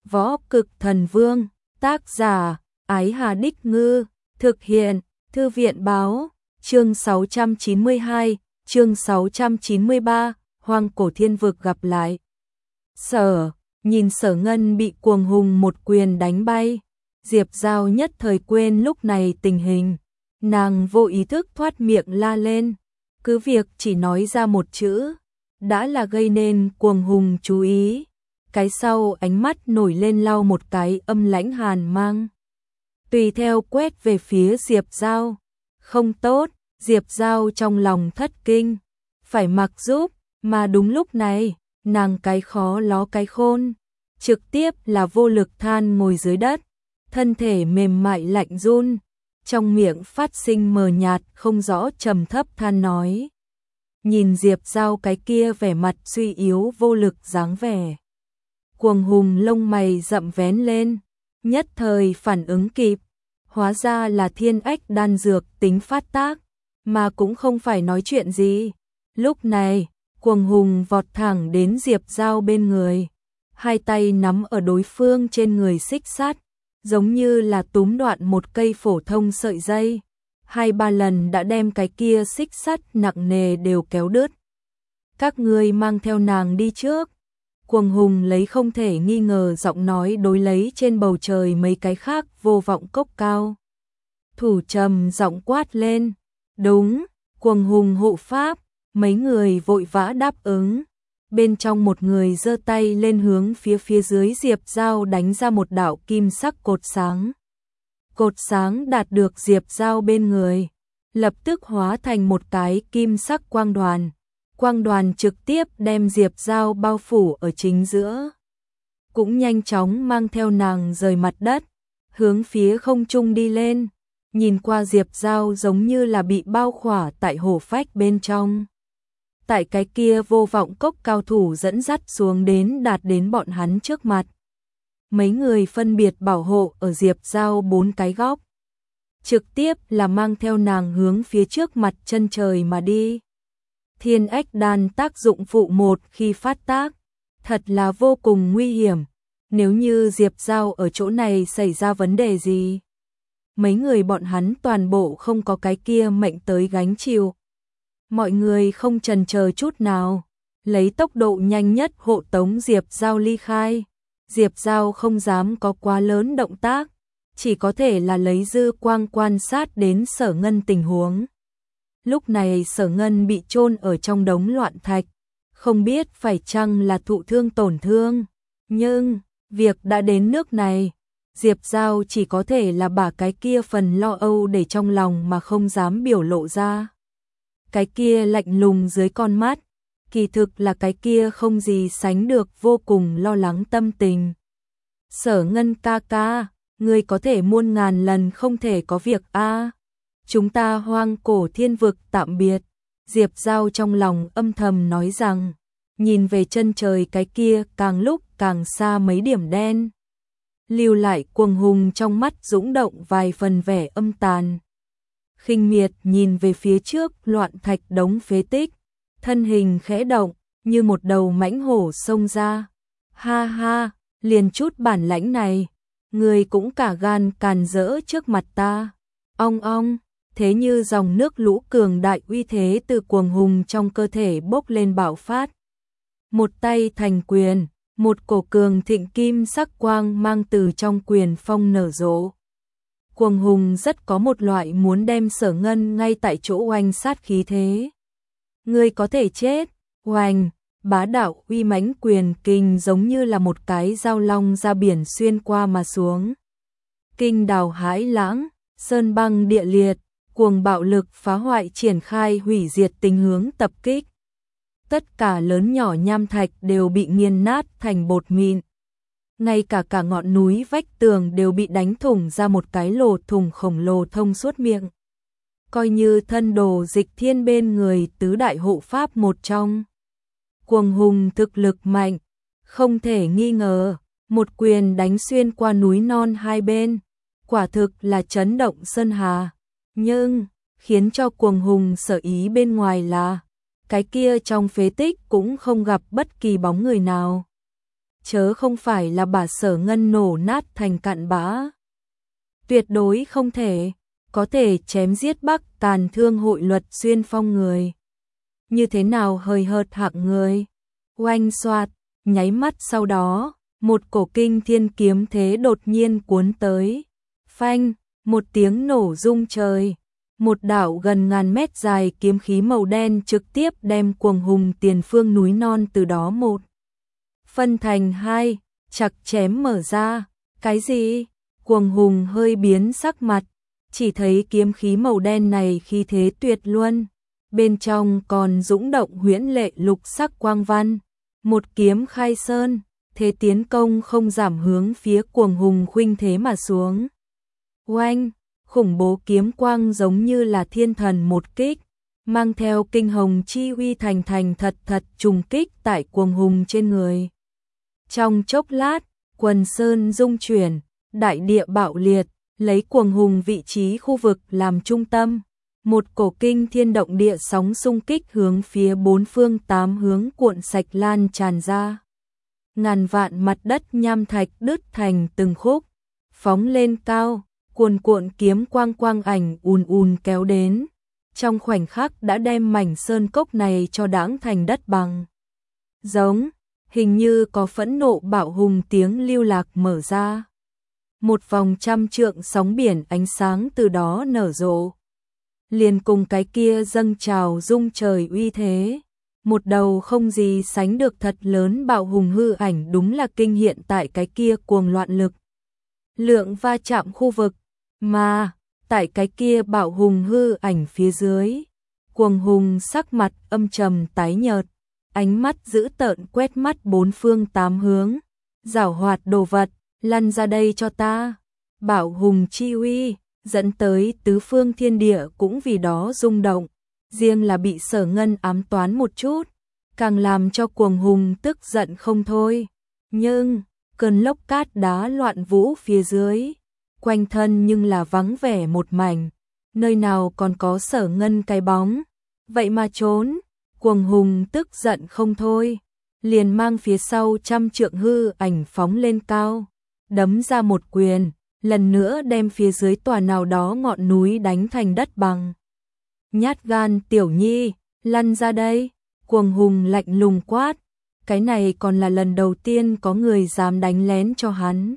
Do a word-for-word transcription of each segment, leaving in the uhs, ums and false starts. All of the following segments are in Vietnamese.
Võ Cực Thần Vương, tác giả, Ái Hà Đích Ngư, thực hiện, Thư viện Báo, chương sáu trăm chín mươi hai, chương sáu trăm chín mươi ba, Hoang Cổ Thiên Vực gặp lại. Sở, nhìn Sở Ngân bị Cuồng Hùng một quyền đánh bay, Diệp Giao nhất thời quên lúc này tình hình, nàng vô ý thức thoát miệng la lên, cứ việc chỉ nói ra một chữ, đã là gây nên Cuồng Hùng chú ý. Cái sau ánh mắt nổi lên lau một cái âm lãnh hàn mang. Tùy theo quét về phía Diệp Giao. Không tốt, Diệp Giao trong lòng thất kinh. Phải mặc giúp, mà đúng lúc này, nàng cái khó ló cái khôn. Trực tiếp là vô lực than ngồi dưới đất. Thân thể mềm mại lạnh run. Trong miệng phát sinh mờ nhạt không rõ trầm thấp than nói. Nhìn Diệp Giao cái kia vẻ mặt suy yếu vô lực dáng vẻ. Cuồng Hùng lông mày rậm vén lên, nhất thời phản ứng kịp, hóa ra là thiên ách đan dược tính phát tác, mà cũng không phải nói chuyện gì. Lúc này, Cuồng Hùng vọt thẳng đến Diệp Giao bên người, hai tay nắm ở đối phương trên người xích sắt, giống như là túm đoạn một cây phổ thông sợi dây, hai ba lần đã đem cái kia xích sắt nặng nề đều kéo đứt. Các ngươi mang theo nàng đi trước. Cuồng Hùng lấy không thể nghi ngờ giọng nói đối lấy trên bầu trời mấy cái khác vô vọng cốc cao. Thủ trầm giọng quát lên. Đúng, Cuồng Hùng hộ pháp, mấy người vội vã đáp ứng. Bên trong một người giơ tay lên hướng phía phía dưới Diệp Giao đánh ra một đạo kim sắc cột sáng. Cột sáng đạt được Diệp Giao bên người, lập tức hóa thành một cái kim sắc quang đoàn. Quang đoàn trực tiếp đem Diệp Giao bao phủ ở chính giữa. Cũng nhanh chóng mang theo nàng rời mặt đất, hướng phía không trung đi lên. Nhìn qua Diệp Giao giống như là bị bao khỏa tại hổ phách bên trong. Tại cái kia vô vọng cốc cao thủ dẫn dắt xuống đến đạt đến bọn hắn trước mặt. Mấy người phân biệt bảo hộ ở Diệp Giao bốn cái góc. Trực tiếp là mang theo nàng hướng phía trước mặt chân trời mà đi. Thiên ách đan tác dụng phụ một khi phát tác, thật là vô cùng nguy hiểm. Nếu như Diệp Giao ở chỗ này xảy ra vấn đề gì, mấy người bọn hắn toàn bộ không có cái kia mệnh tới gánh chịu. Mọi người không chần chờ chút nào, lấy tốc độ nhanh nhất hộ tống Diệp Giao ly khai. Diệp Giao không dám có quá lớn động tác, chỉ có thể là lấy dư quang quan sát đến Sở Ngân tình huống. Lúc này Sở Ngân bị chôn ở trong đống loạn thạch, không biết phải chăng là thụ thương tổn thương. Nhưng, việc đã đến nước này, Diệp Giao chỉ có thể là bả cái kia phần lo âu để trong lòng mà không dám biểu lộ ra. Cái kia lạnh lùng dưới con mắt, kỳ thực là cái kia không gì sánh được vô cùng lo lắng tâm tình. Sở Ngân ca ca, ngươi có thể muôn ngàn lần không thể có việc a. Chúng ta hoang cổ thiên vực tạm biệt. Diệp Giao trong lòng âm thầm nói rằng, nhìn về chân trời cái kia càng lúc càng xa mấy điểm đen. Lưu lại Cuồng Hùng trong mắt dũng động vài phần vẻ âm tàn. Khinh miệt nhìn về phía trước loạn thạch đống phế tích, thân hình khẽ động, như một đầu mãnh hổ xông ra. Ha ha, liền chút bản lãnh này, người cũng cả gan càn rỡ trước mặt ta. Ong ong. Thế như dòng nước lũ cường đại uy thế từ Cuồng Hùng trong cơ thể bốc lên bạo phát. Một tay thành quyền, một cổ cường thịnh kim sắc quang mang từ trong quyền phong nở rộ. Cuồng Hùng rất có một loại muốn đem Sở Ngân ngay tại chỗ oanh sát khí thế. Ngươi có thể chết, oanh, bá đạo uy mãnh quyền kinh giống như là một cái dao long ra biển xuyên qua mà xuống. Kinh đào hãi lãng, sơn băng địa liệt. Cuồng bạo lực phá hoại triển khai hủy diệt tình hướng tập kích. Tất cả lớn nhỏ nham thạch đều bị nghiền nát thành bột mịn. Ngay cả cả ngọn núi vách tường đều bị đánh thủng ra một cái lỗ thủng khổng lồ thông suốt miệng. Coi như thân đồ Dịch Thiên bên người tứ đại hộ pháp một trong. Cuồng Hùng thực lực mạnh, không thể nghi ngờ, một quyền đánh xuyên qua núi non hai bên, quả thực là chấn động sơn hà. Nhưng, khiến cho Cuồng Hùng sở ý bên ngoài là, cái kia trong phế tích cũng không gặp bất kỳ bóng người nào. chớ không phải là bà Sở Ngân nổ nát thành cặn bã. Tuyệt đối không thể, có thể chém giết Bắc Tàn Thương hội Luật Xuyên Phong người. Như thế nào hời hợt hạng người. Oanh xoạt, nháy mắt sau đó, một cổ kinh thiên kiếm thế đột nhiên cuốn tới. Phanh, một tiếng nổ rung trời. Một đạo gần ngàn mét dài kiếm khí màu đen trực tiếp đem Cuồng Hùng tiền phương núi non từ đó một phân thành hai, chặt chém mở ra. Cái gì? Cuồng Hùng hơi biến sắc mặt, chỉ thấy kiếm khí màu đen này khí thế tuyệt luân, bên trong còn dũng động huyễn lệ lục sắc quang văn, một kiếm khai sơn, thế tiến công không giảm hướng phía Cuồng Hùng khuynh thế mà xuống. Oanh, khủng bố kiếm quang giống như là thiên thần một kích, mang theo kinh hồng chi uy thành thành thật thật trùng kích tại Cuồng Hùng trên người. Trong chốc lát, quần sơn rung chuyển, đại địa bạo liệt, lấy Cuồng Hùng vị trí khu vực làm trung tâm, một cổ kinh thiên động địa sóng xung kích hướng phía bốn phương tám hướng cuộn sạch lan tràn ra. Ngàn vạn mặt đất nham thạch đứt thành từng khúc, phóng lên cao, cuồn cuộn kiếm quang quang ảnh ùn ùn kéo đến, trong khoảnh khắc đã đem mảnh sơn cốc này cho đãng thành đất bằng. Giống, hình như có phẫn nộ bạo hùng tiếng lưu lạc mở ra. Một vòng trăm trượng sóng biển ánh sáng từ đó nở rộ. Liền cùng cái kia dâng trào rung trời uy thế. Một đầu không gì sánh được thật lớn bạo hùng hư ảnh đúng là kinh hiện tại cái kia cuồng loạn lực. Lượng va chạm khu vực, mà, tại cái kia bạo hùng hư ảnh phía dưới. Cuồng Hùng sắc mặt âm trầm tái nhợt, ánh mắt dữ tợn quét mắt bốn phương tám hướng. Giảo hoạt đồ vật, lăn ra đây cho ta. Bạo hùng chi uy, dẫn tới tứ phương thiên địa cũng vì đó rung động. Riêng là bị Sở Ngân ám toán một chút, càng làm cho Cuồng Hùng tức giận không thôi. Nhưng, cơn lốc cát đá loạn vũ phía dưới, quanh thân nhưng là vắng vẻ một mảnh, nơi nào còn có Sở Ngân cái bóng. Vậy mà trốn, Cuồng Hùng tức giận không thôi, liền mang phía sau trăm trượng hư ảnh phóng lên cao, đấm ra một quyền, lần nữa đem phía dưới tòa nào đó ngọn núi đánh thành đất bằng. Nhát gan tiểu nhi, lăn ra đây. Cuồng Hùng lạnh lùng quát, cái này còn là lần đầu tiên có người dám đánh lén cho hắn.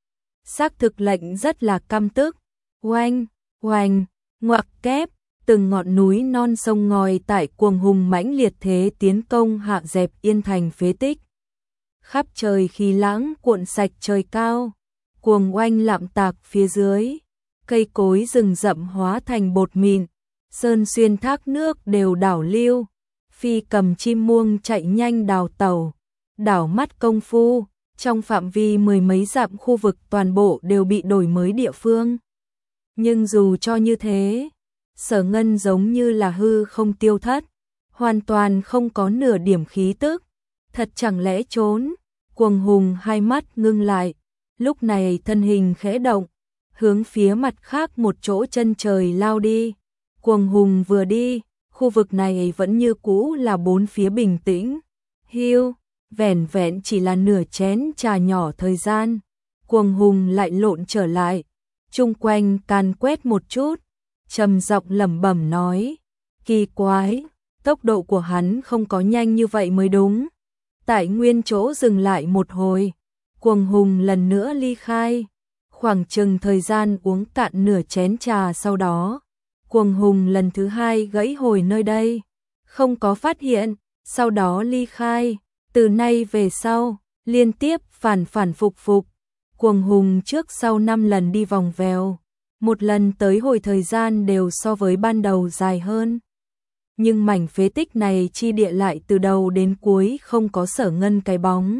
Xác thực lệnh rất là căm tức. Oanh, oanh, ngoặc kép, từng ngọn núi non sông ngòi tại Cuồng Hùng mãnh liệt thế tiến công hạ dẹp yên thành phế tích. Khắp trời khí lãng cuộn sạch trời cao, cuồng oanh lạm tạc phía dưới, cây cối rừng rậm hóa thành bột mịn, sơn xuyên thác nước đều đảo lưu, phi cầm chim muông chạy nhanh đào tàu, đảo mắt công phu, trong phạm vi mười mấy dặm khu vực toàn bộ đều bị đổi mới địa phương. Nhưng dù cho như thế, Sở Ngân giống như là hư không tiêu thất, hoàn toàn không có nửa điểm khí tức, thật chẳng lẽ trốn. Cuồng Hùng hai mắt ngưng lại, lúc này thân hình khẽ động, hướng phía mặt khác một chỗ chân trời lao đi. Cuồng Hùng vừa đi, khu vực này vẫn như cũ là bốn phía bình tĩnh. Hiu, vẻn vẹn chỉ là nửa chén trà nhỏ thời gian, Cuồng Hùng lại lộn trở lại, chung quanh can quét một chút, trầm giọng lẩm bẩm nói, kỳ quái, tốc độ của hắn không có nhanh như vậy mới đúng. Tại nguyên chỗ dừng lại một hồi, Cuồng Hùng lần nữa ly khai, khoảng chừng thời gian uống cạn nửa chén trà sau đó, Cuồng Hùng lần thứ hai gãy hồi nơi đây, không có phát hiện, sau đó ly khai, từ nay về sau, liên tiếp phản phản phục phục, Cuồng Hùng trước sau năm lần đi vòng vèo, một lần tới hồi thời gian đều so với ban đầu dài hơn. Nhưng mảnh phế tích này chi địa lại từ đầu đến cuối không có Sở Ngân cái bóng.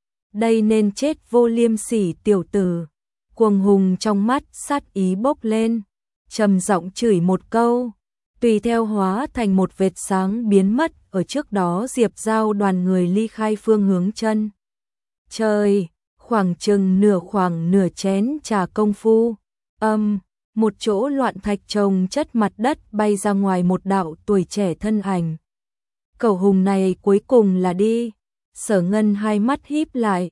Đây nên chết vô liêm sỉ tiểu tử. Cuồng Hùng trong mắt sát ý bốc lên, trầm giọng chửi một câu, tùy theo hóa thành một vệt sáng biến mất ở trước đó Diệp Giao đoàn người ly khai phương hướng chân. Trời, khoảng chừng nửa khoảng nửa chén trà công phu, âm, một chỗ loạn thạch chồng chất mặt đất bay ra ngoài một đạo tuổi trẻ thân ảnh. Cẩu hùng này cuối cùng là đi. Sở Ngân hai mắt híp lại,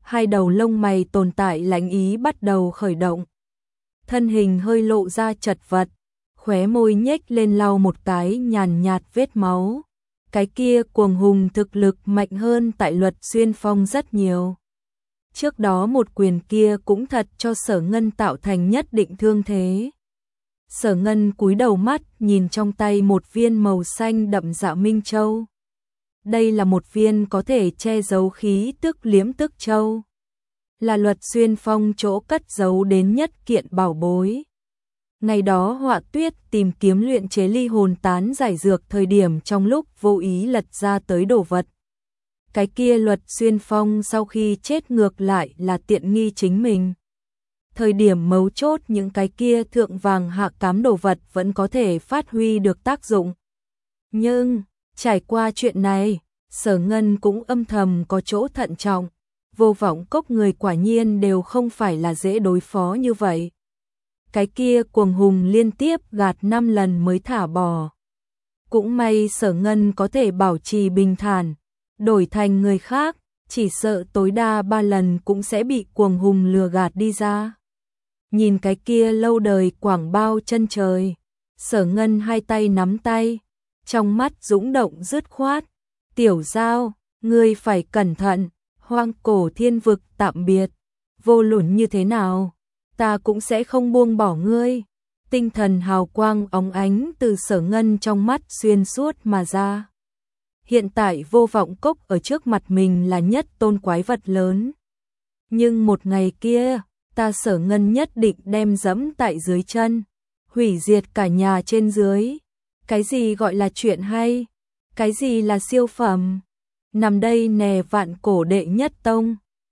hai đầu lông mày tồn tại lãnh ý bắt đầu khởi động. Thân hình hơi lộ ra chật vật, khóe môi nhếch lên lau một cái nhàn nhạt vết máu. Cái kia cuồng hùng thực lực mạnh hơn tại Luật Xuyên Phong rất nhiều. Trước đó một quyền kia cũng thật cho Sở Ngân tạo thành nhất định thương thế. Sở Ngân cúi đầu mắt nhìn trong tay một viên màu xanh đậm Dạ Minh Châu. Đây là một viên có thể che giấu khí tức liếm tức châu. Là Luật Xuyên Phong chỗ cất giấu đến nhất kiện bảo bối. Ngày đó Họa Tuyết tìm kiếm luyện chế ly hồn tán giải dược thời điểm trong lúc vô ý lật ra tới đồ vật. Cái kia Luật Xuyên Phong sau khi chết ngược lại là tiện nghi chính mình. Thời điểm mấu chốt những cái kia thượng vàng hạ cám đồ vật vẫn có thể phát huy được tác dụng. Nhưng, trải qua chuyện này, Sở Ngân cũng âm thầm có chỗ thận trọng. Vô Vọng Cốc người quả nhiên đều không phải là dễ đối phó như vậy. Cái kia cuồng hùng liên tiếp gạt năm lần mới thả bỏ. Cũng may Sở Ngân có thể bảo trì bình thản, đổi thành người khác, chỉ sợ tối đa ba lần cũng sẽ bị cuồng hùng lừa gạt đi ra. Nhìn cái kia lâu đời quảng bao chân trời, Sở Ngân hai tay nắm tay, trong mắt dũng động dứt khoát. Tiểu Giao, ngươi phải cẩn thận, Hoang Cổ Thiên Vực tạm biệt, vô luận như thế nào, ta cũng sẽ không buông bỏ ngươi. Tinh thần hào quang óng ánh từ Sở Ngân trong mắt xuyên suốt mà ra. Hiện tại Vô Vọng Cốc ở trước mặt mình là nhất tôn quái vật lớn. Nhưng một ngày kia, ta Sở Ngân nhất định đem dẫm tại dưới chân, hủy diệt cả nhà trên dưới. Cái gì gọi là chuyện hay? Cái gì là siêu phẩm? Nằm đây nè Vạn Cổ đệ nhất tông,